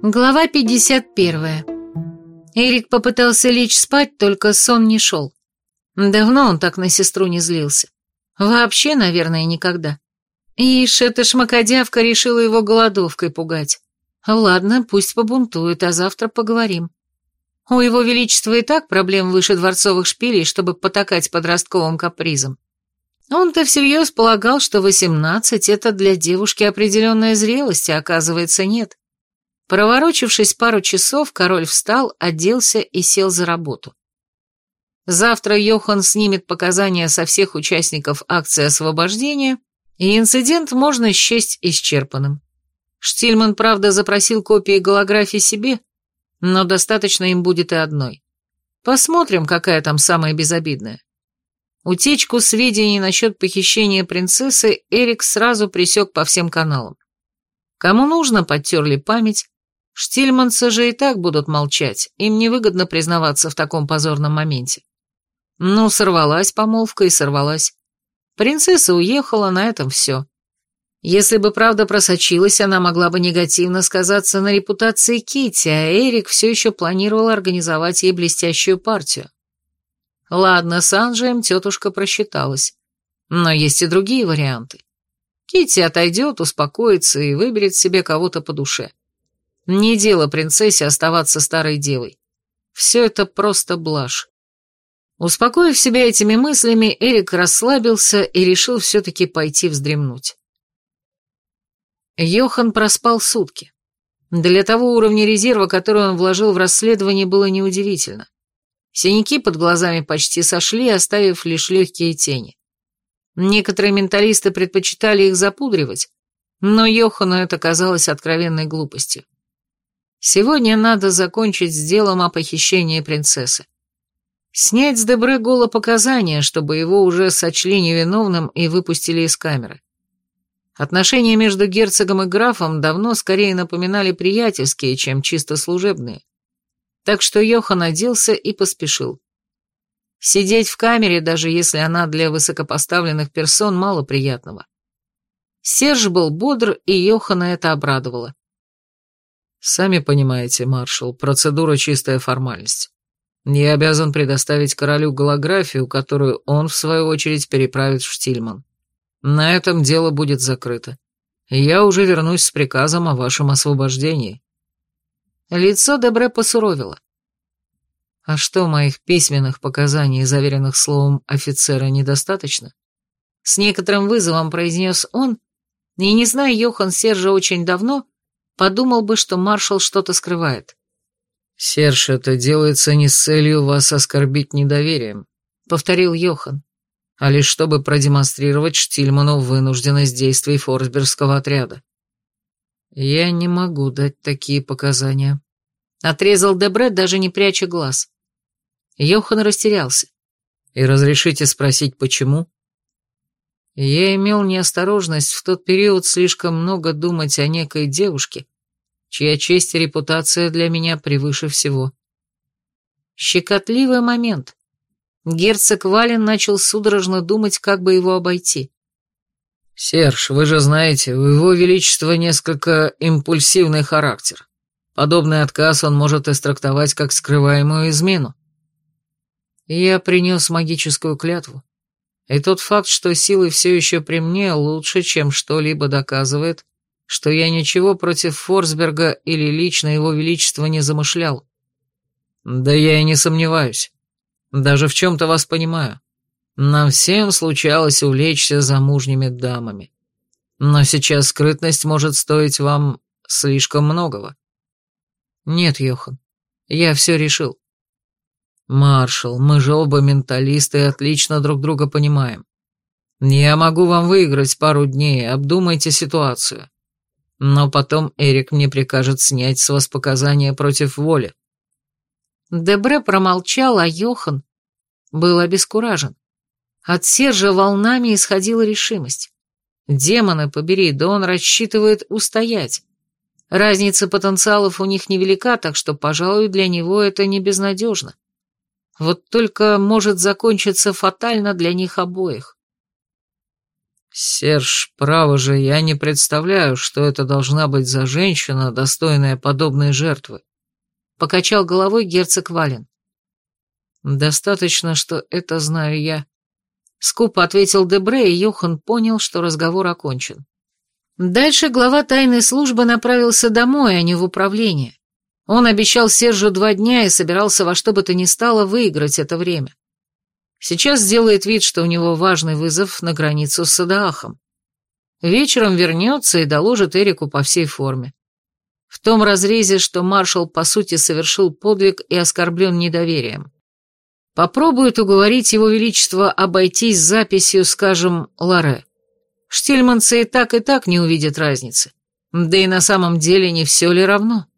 Глава 51. Эрик попытался лечь спать, только сон не шел. Давно он так на сестру не злился. Вообще, наверное, никогда. Ишь, эта шмакодявка решила его голодовкой пугать. Ладно, пусть побунтует, а завтра поговорим. У его величества и так проблем выше дворцовых шпилей, чтобы потакать подростковым капризам. Он-то всерьез полагал, что 18 — это для девушки определенная зрелость, а оказывается нет. Проворочившись пару часов, король встал, оделся и сел за работу. Завтра Йохан снимет показания со всех участников акции освобождения, и инцидент можно счесть исчерпанным. Штильман, правда, запросил копии голографии себе, но достаточно им будет и одной. Посмотрим, какая там самая безобидная. Утечку сведений насчет похищения принцессы Эрик сразу пресек по всем каналам. Кому нужно, подтерли память. Штильманцы же и так будут молчать, им невыгодно признаваться в таком позорном моменте. Ну, сорвалась помолвка и сорвалась. Принцесса уехала, на этом все. Если бы правда просочилась, она могла бы негативно сказаться на репутации Китти, а Эрик все еще планировал организовать ей блестящую партию. Ладно, с Анджием тетушка просчиталась, но есть и другие варианты. Китти отойдет, успокоится и выберет себе кого-то по душе. Не дело принцессе оставаться старой девой. Все это просто блажь. Успокоив себя этими мыслями, Эрик расслабился и решил все-таки пойти вздремнуть. Йохан проспал сутки. Для того уровня резерва, который он вложил в расследование, было неудивительно. Синяки под глазами почти сошли, оставив лишь легкие тени. Некоторые менталисты предпочитали их запудривать, но Йохану это казалось откровенной глупостью. Сегодня надо закончить с делом о похищении принцессы. Снять с Дебре голопоказания, чтобы его уже сочли невиновным и выпустили из камеры. Отношения между герцогом и графом давно скорее напоминали приятельские, чем чисто служебные. Так что Йохан оделся и поспешил. Сидеть в камере, даже если она для высокопоставленных персон, мало приятного. Серж был бодр, и Йохана это обрадовало. «Сами понимаете, маршал, процедура чистая формальность. Я обязан предоставить королю голографию, которую он, в свою очередь, переправит в Штильман. На этом дело будет закрыто. Я уже вернусь с приказом о вашем освобождении». Лицо Дебре посуровило. «А что, моих письменных показаний, заверенных словом офицера, недостаточно?» С некоторым вызовом произнес он, и, не зная Йохан Сержа очень давно, подумал бы, что маршал что-то скрывает. «Серж, это делается не с целью вас оскорбить недоверием», — повторил Йохан, «а лишь чтобы продемонстрировать Штильману вынужденность действий форсбергского отряда». «Я не могу дать такие показания», — отрезал Дебре, даже не пряча глаз. Йохан растерялся. «И разрешите спросить, почему?» «Я имел неосторожность в тот период слишком много думать о некой девушке, чья честь и репутация для меня превыше всего». Щекотливый момент. Герцог Вален начал судорожно думать, как бы его обойти. «Серж, вы же знаете, у его величества несколько импульсивный характер. Подобный отказ он может истрактовать как скрываемую измену». Я принес магическую клятву, и тот факт, что силы все еще при мне, лучше, чем что-либо доказывает, что я ничего против Форсберга или лично его величества не замышлял. «Да я и не сомневаюсь. Даже в чем-то вас понимаю. Нам всем случалось увлечься замужними дамами. Но сейчас скрытность может стоить вам слишком многого». «Нет, Йохан, я все решил». «Маршал, мы же оба менталисты и отлично друг друга понимаем. Я могу вам выиграть пару дней, обдумайте ситуацию. Но потом Эрик мне прикажет снять с вас показания против воли». Дебре промолчал, а Йохан был обескуражен. От Сержа волнами исходила решимость. Демоны побери, да он рассчитывает устоять. Разница потенциалов у них невелика, так что, пожалуй, для него это не безнадежно. Вот только может закончиться фатально для них обоих. Серж, право же, я не представляю, что это должна быть за женщина, достойная подобной жертвы. Покачал головой герцог Вален. Достаточно, что это знаю я. Скупо ответил Дебре, и Йохан понял, что разговор окончен. Дальше глава тайной службы направился домой, а не в управление. Он обещал Сержу 2 дня и собирался во что бы то ни стало выиграть это время. Сейчас сделает вид, что у него важный вызов на границу с Садаахом. Вечером вернется и доложит Эрику по всей форме. В том разрезе, что маршал по сути совершил подвиг и оскорблен недоверием. Попробует уговорить его величество обойтись записью, скажем, Ларе. Штильманцы и так не увидят разницы. Да и на самом деле не все ли равно?